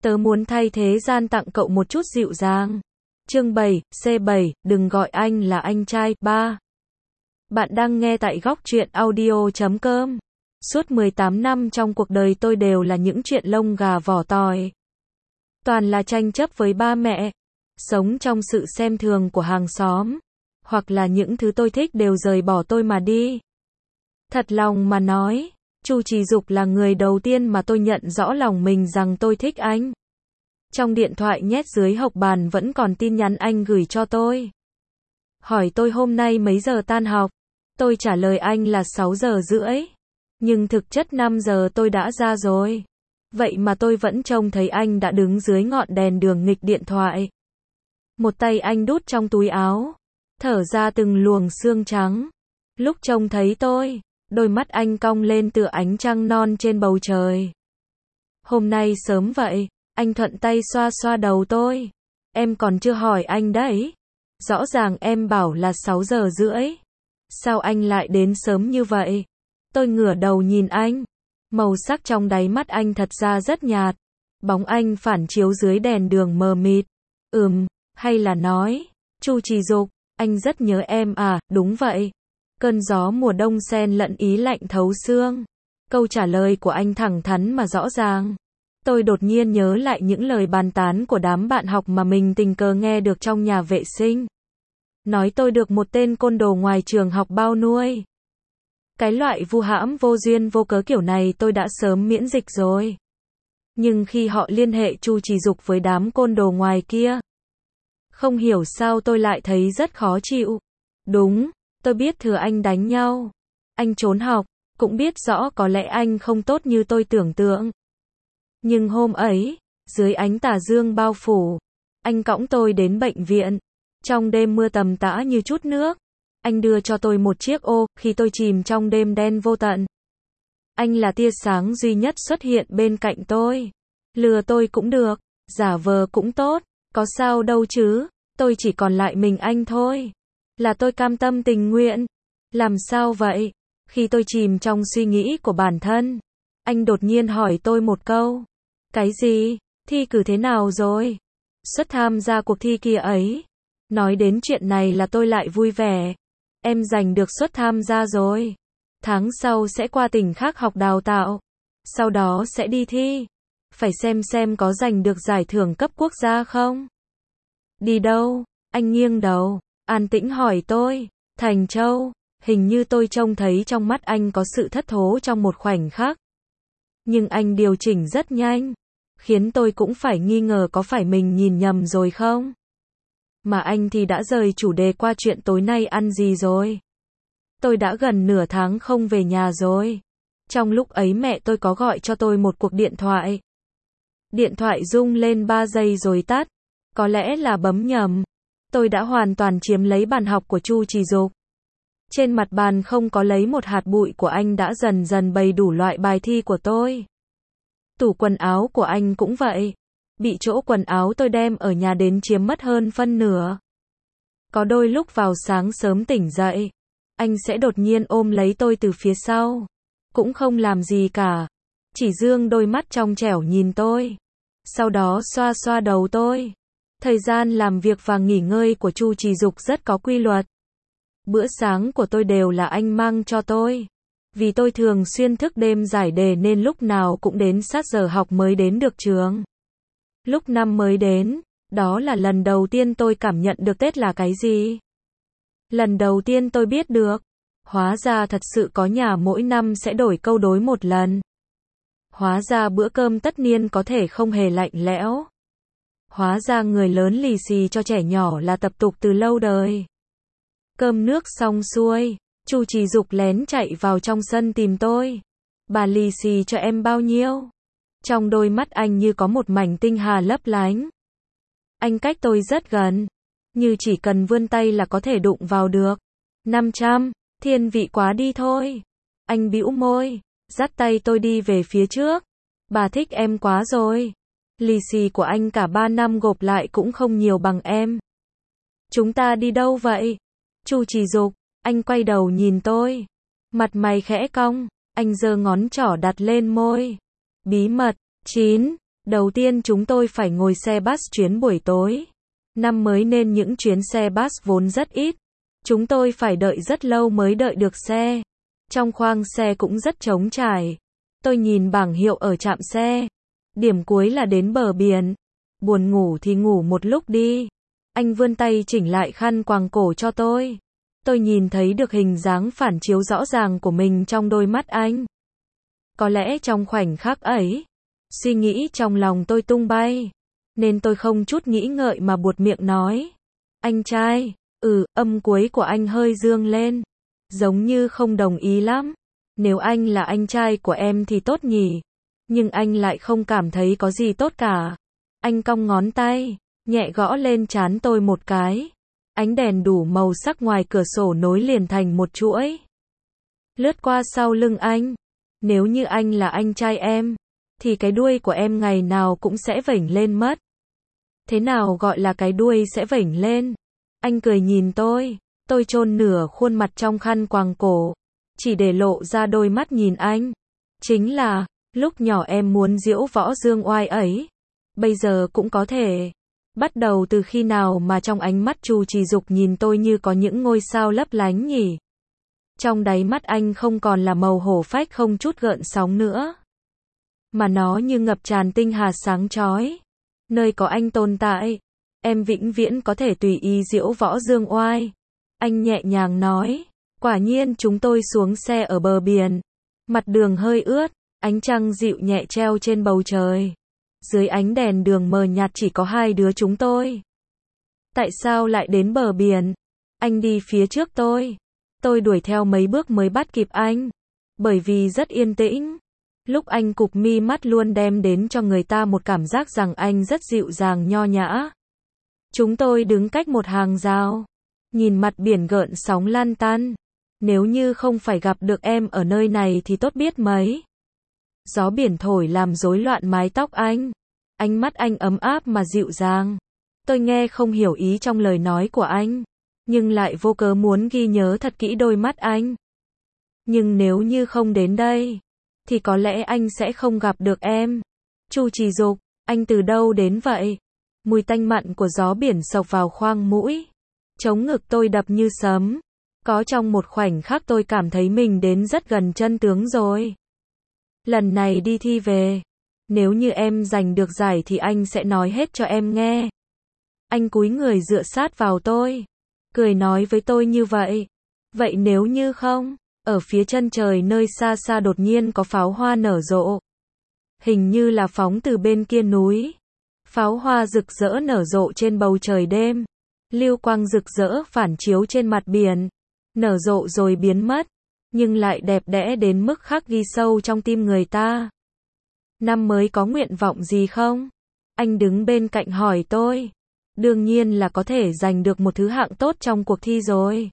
Tớ muốn thay thế gian tặng cậu một chút dịu dàng. Chương 7, C7, đừng gọi anh là anh trai. 3. Bạn đang nghe tại góc truyện audio.com. Suốt 18 năm trong cuộc đời tôi đều là những chuyện lông gà vỏ tỏi. Toàn là tranh chấp với ba mẹ, sống trong sự xem thường của hàng xóm, hoặc là những thứ tôi thích đều rời bỏ tôi mà đi. Thật lòng mà nói, Chu Trì Dục là người đầu tiên mà tôi nhận rõ lòng mình rằng tôi thích anh. Trong điện thoại nhét dưới hộc bàn vẫn còn tin nhắn anh gửi cho tôi. Hỏi tôi hôm nay mấy giờ tan học, tôi trả lời anh là 6 giờ rưỡi. Nhưng thực chất 5 giờ tôi đã ra rồi. Vậy mà tôi vẫn trông thấy anh đã đứng dưới ngọn đèn đường nghịch điện thoại. Một tay anh đút trong túi áo, thở ra từng luồng sương trắng. Lúc trông thấy tôi, đôi mắt anh cong lên tựa ánh trăng non trên bầu trời. Hôm nay sớm vậy, anh thuận tay xoa xoa đầu tôi. Em còn chưa hỏi anh đấy. Rõ ràng em bảo là 6 giờ rưỡi. Sao anh lại đến sớm như vậy? Tôi ngửa đầu nhìn anh. Màu sắc trong đáy mắt anh thật ra rất nhạt. Bóng anh phản chiếu dưới đèn đường mờ mịt. Hay là nói, Chu Trì Dục, anh rất nhớ em à? Đúng vậy. Cơn gió mùa đông xen lẫn ý lạnh thấu xương. Câu trả lời của anh thẳng thắn mà rõ ràng. Tôi đột nhiên nhớ lại những lời bàn tán của đám bạn học mà mình tình cờ nghe được trong nhà vệ sinh. Nói tôi được một tên côn đồ ngoài trường học bao nuôi. Cái loại vu hãm vô duyên vô cớ kiểu này tôi đã sớm miễn dịch rồi. Nhưng khi họ liên hệ Chu Trì Dục với đám côn đồ ngoài kia, không hiểu sao tôi lại thấy rất khó chịu. Đúng, tôi biết thừa anh đánh nhau, anh trốn học, cũng biết rõ có lẽ anh không tốt như tôi tưởng tượng. Nhưng hôm ấy, dưới ánh tà dương bao phủ, anh cõng tôi đến bệnh viện. Trong đêm mưa tầm tã như chút nước, anh đưa cho tôi một chiếc ô, khi tôi chìm trong đêm đen vô tận. Anh là tia sáng duy nhất xuất hiện bên cạnh tôi. Lừa tôi cũng được, giả vờ cũng tốt, có sao đâu chứ, tôi chỉ còn lại mình anh thôi. Là tôi cam tâm tình nguyện. Làm sao vậy? Khi tôi chìm trong suy nghĩ của bản thân, anh đột nhiên hỏi tôi một câu. Cái gì? Thi cử thế nào rồi? Suất tham gia cuộc thi kia ấy. Nói đến chuyện này là tôi lại vui vẻ. Em giành được suất tham gia rồi. Tháng sau sẽ qua tỉnh khác học đào tạo. Sau đó sẽ đi thi. Phải xem có giành được giải thưởng cấp quốc gia không? Đi đâu? Anh nghiêng đầu, an tĩnh hỏi tôi. Thành Châu. Hình như tôi trông thấy trong mắt anh có sự thất thố trong một khoảnh khắc. Nhưng anh điều chỉnh rất nhanh, khiến tôi cũng phải nghi ngờ có phải mình nhìn nhầm rồi không? Mà anh thì đã rời chủ đề qua chuyện tối nay ăn gì rồi. Tôi đã gần nửa tháng không về nhà rồi. Trong lúc ấy mẹ tôi có gọi cho tôi một cuộc điện thoại. Điện thoại rung lên 3 giây rồi tắt. Có lẽ là bấm nhầm. Tôi đã hoàn toàn chiếm lấy bàn học của Chu Trì Dục. Trên mặt bàn không có lấy một hạt bụi của anh đã dần dần bày đủ loại bài thi của tôi. Tủ quần áo của anh cũng vậy. Bị chỗ quần áo tôi đem ở nhà đến chiếm mất hơn phân nửa. Có đôi lúc vào sáng sớm tỉnh dậy, anh sẽ đột nhiên ôm lấy tôi từ phía sau. Cũng không làm gì cả. Chỉ dương đôi mắt trong trẻo nhìn tôi. Sau đó xoa xoa đầu tôi. Thời gian làm việc và nghỉ ngơi của Chu Trì Dục rất có quy luật. Bữa sáng của tôi đều là anh mang cho tôi. Vì tôi thường xuyên thức đêm giải đề nên lúc nào cũng đến sát giờ học mới đến được trường. Lúc năm mới đến, đó là lần đầu tiên tôi cảm nhận được Tết là cái gì. Lần đầu tiên tôi biết được, hóa ra thật sự có nhà mỗi năm sẽ đổi câu đối một lần. Hóa ra bữa cơm tất niên có thể không hề lạnh lẽo. Hóa ra người lớn lì xì cho trẻ nhỏ là tập tục từ lâu đời. Cơm nước xong xuôi, Chu Trì Dục lén chạy vào trong sân tìm tôi. Bà lì xì cho em bao nhiêu? Trong đôi mắt anh như có một mảnh tinh hà lấp lánh. Anh cách tôi rất gần, như chỉ cần vươn tay là có thể đụng vào được. 500, thiên vị quá đi thôi. Anh bĩu môi, dắt tay tôi đi về phía trước. Bà thích em quá rồi. Lì xì của anh cả 3 năm gộp lại cũng không nhiều bằng em. Chúng ta đi đâu vậy? Chu Trì Dục, anh quay đầu nhìn tôi. Mặt mày khẽ cong, anh giơ ngón trỏ đặt lên môi. Bí mật. 9. Đầu tiên chúng tôi phải ngồi xe bus chuyến buổi tối. Năm mới nên những chuyến xe bus vốn rất ít. Chúng tôi phải đợi rất lâu mới đợi được xe. Trong khoang xe cũng rất trống trải. Tôi nhìn bảng hiệu ở trạm xe. Điểm cuối là đến bờ biển. Buồn ngủ thì ngủ một lúc đi. Anh vươn tay chỉnh lại khăn quàng cổ cho tôi. Tôi nhìn thấy được hình dáng phản chiếu rõ ràng của mình trong đôi mắt anh. Có lẽ trong khoảnh khắc ấy, suy nghĩ trong lòng tôi tung bay. Nên tôi không chút nghĩ ngợi mà buột miệng nói. Anh trai, âm cuối của anh hơi dương lên. Giống như không đồng ý lắm. Nếu anh là anh trai của em thì tốt nhỉ. Nhưng anh lại không cảm thấy có gì tốt cả. Anh cong ngón tay, nhẹ gõ lên trán tôi một cái. Ánh đèn đủ màu sắc ngoài cửa sổ nối liền thành một chuỗi. Lướt qua sau lưng anh. Nếu như anh là anh trai em, thì cái đuôi của em ngày nào cũng sẽ vểnh lên mất. Thế nào gọi là cái đuôi sẽ vểnh lên? Anh cười nhìn tôi chôn nửa khuôn mặt trong khăn quàng cổ, chỉ để lộ ra đôi mắt nhìn anh. Chính là, lúc nhỏ em muốn diễu võ dương oai ấy. Bây giờ cũng có thể. Bắt đầu từ khi nào mà trong ánh mắt Chu Trì Dục nhìn tôi như có những ngôi sao lấp lánh nhỉ? Trong đáy mắt anh không còn là màu hổ phách không chút gợn sóng nữa. Mà nó như ngập tràn tinh hà sáng chói. Nơi có anh tồn tại, em vĩnh viễn có thể tùy ý diễu võ dương oai. Anh nhẹ nhàng nói. Quả nhiên chúng tôi xuống xe ở bờ biển. Mặt đường hơi ướt, ánh trăng dịu nhẹ treo trên bầu trời. Dưới ánh đèn đường mờ nhạt chỉ có hai đứa chúng tôi. Tại sao lại đến bờ biển? Anh đi phía trước tôi. Tôi đuổi theo mấy bước mới bắt kịp anh. Bởi vì rất yên tĩnh. Lúc anh cụp mi mắt luôn đem đến cho người ta một cảm giác rằng anh rất dịu dàng nho nhã. Chúng tôi đứng cách một hàng rào. Nhìn mặt biển gợn sóng lan tăn. Nếu như không phải gặp được em ở nơi này thì tốt biết mấy. Gió biển thổi làm rối loạn mái tóc anh. Ánh mắt anh ấm áp mà dịu dàng. Tôi nghe không hiểu ý trong lời nói của anh. Nhưng lại vô cớ muốn ghi nhớ thật kỹ đôi mắt anh. Nhưng nếu như không đến đây, thì có lẽ anh sẽ không gặp được em. Chu Trì Dục, anh từ đâu đến vậy? Mùi tanh mặn của gió biển xộc vào khoang mũi. Trống ngực tôi đập như sấm. Có trong một khoảnh khắc tôi cảm thấy mình đến rất gần chân tướng rồi. Lần này đi thi về, nếu như em giành được giải thì anh sẽ nói hết cho em nghe. Anh cúi người dựa sát vào tôi, cười nói với tôi như vậy. Vậy nếu như không, ở phía chân trời nơi xa xa đột nhiên có pháo hoa nở rộ. Hình như là phóng từ bên kia núi. Pháo hoa rực rỡ nở rộ trên bầu trời đêm. Lưu quang rực rỡ phản chiếu trên mặt biển. Nở rộ rồi biến mất. Nhưng lại đẹp đẽ đến mức khắc ghi sâu trong tim người ta. Năm mới có nguyện vọng gì không? Anh đứng bên cạnh hỏi tôi. Đương nhiên là có thể giành được một thứ hạng tốt trong cuộc thi rồi.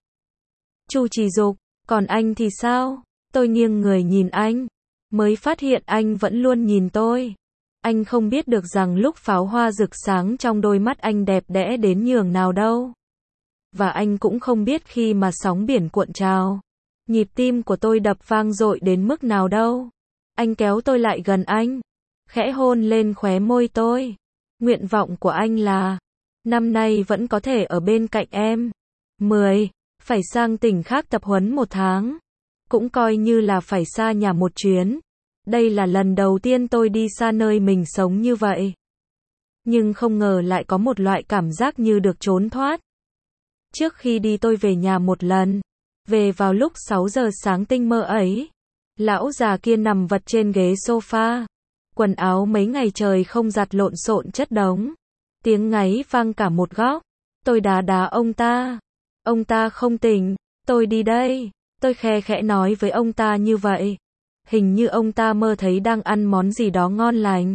Chu Trì Dục, còn anh thì sao? Tôi nghiêng người nhìn anh. Mới phát hiện anh vẫn luôn nhìn tôi. Anh không biết được rằng lúc pháo hoa rực sáng trong đôi mắt anh đẹp đẽ đến nhường nào đâu. Và anh cũng không biết khi mà sóng biển cuộn trào, nhịp tim của tôi đập vang dội đến mức nào đâu. Anh kéo tôi lại gần anh, khẽ hôn lên khóe môi tôi. Nguyện vọng của anh là, năm nay vẫn có thể ở bên cạnh em. 10. Phải sang tỉnh khác tập huấn 1 tháng. Cũng coi như là phải xa nhà một chuyến. Đây là lần đầu tiên tôi đi xa nơi mình sống như vậy. Nhưng không ngờ lại có một loại cảm giác như được trốn thoát. Trước khi đi tôi về nhà một lần. Về vào lúc 6 giờ sáng tinh mơ ấy. Lão già kia nằm vật trên ghế sofa. Quần áo mấy ngày trời không giặt lộn xộn chất đống. Tiếng ngáy vang cả một góc. Tôi đá ông ta. Ông ta không tỉnh. Tôi đi đây. Tôi khe khẽ nói với ông ta như vậy. Hình như ông ta mơ thấy đang ăn món gì đó ngon lành.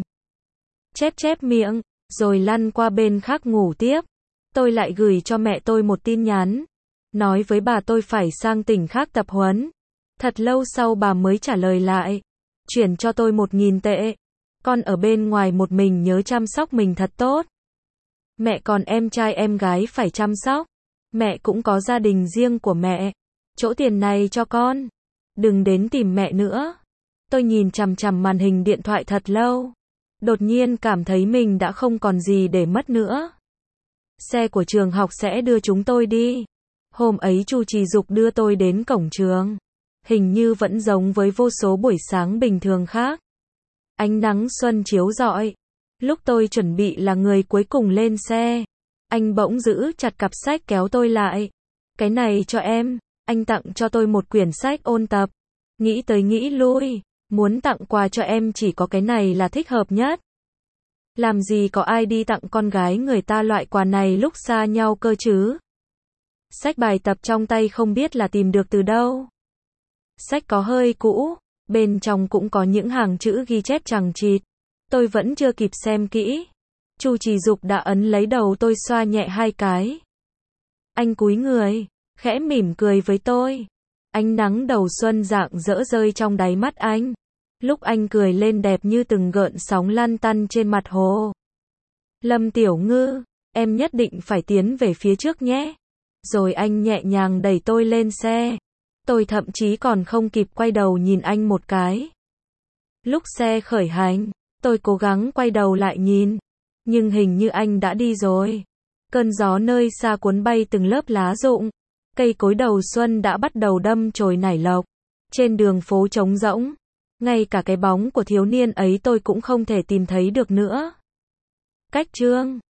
Chép miệng, rồi lăn qua bên khác ngủ tiếp. Tôi lại gửi cho mẹ tôi một tin nhắn. Nói với bà tôi phải sang tỉnh khác tập huấn. Thật lâu sau bà mới trả lời lại. Chuyển cho tôi 1.000 tệ. Con ở bên ngoài một mình nhớ chăm sóc mình thật tốt. Mẹ còn em trai em gái phải chăm sóc. Mẹ cũng có gia đình riêng của mẹ. Chỗ tiền này cho con. Đừng đến tìm mẹ nữa. Tôi nhìn chằm chằm màn hình điện thoại thật lâu. Đột nhiên cảm thấy mình đã không còn gì để mất nữa. Xe của trường học sẽ đưa chúng tôi đi. Hôm ấy Chu Trì Dục đưa tôi đến cổng trường. Hình như vẫn giống với vô số buổi sáng bình thường khác. Ánh nắng xuân chiếu rọi. Lúc tôi chuẩn bị là người cuối cùng lên xe, anh bỗng giữ chặt cặp sách kéo tôi lại. Cái này cho em, anh tặng cho tôi một quyển sách ôn tập. Nghĩ tới nghĩ lui, muốn tặng quà cho em chỉ có cái này là thích hợp nhất. Làm gì có ai đi tặng con gái người ta loại quà này lúc xa nhau cơ chứ. Sách bài tập trong tay không biết là tìm được từ đâu. Sách có hơi cũ, bên trong cũng có những hàng chữ ghi chép chằng chịt. Tôi vẫn chưa kịp xem kỹ. Chu Trì Dục đã ấn lấy đầu tôi xoa nhẹ 2 cái. Anh cúi người, khẽ mỉm cười với tôi. Ánh nắng đầu xuân rạng rỡ rơi trong đáy mắt anh. Lúc anh cười lên đẹp như từng gợn sóng lăn tăn trên mặt hồ. Lâm Tiểu Ngư, em nhất định phải tiến về phía trước nhé. Rồi anh nhẹ nhàng đẩy tôi lên xe. Tôi thậm chí còn không kịp quay đầu nhìn anh một cái. Lúc xe khởi hành, tôi cố gắng quay đầu lại nhìn. Nhưng hình như anh đã đi rồi. Cơn gió nơi xa cuốn bay từng lớp lá rụng. Cây cối đầu xuân đã bắt đầu đâm chồi nảy lộc. Trên đường phố trống rỗng. Ngay cả cái bóng của thiếu niên ấy tôi cũng không thể tìm thấy được nữa. Cách chương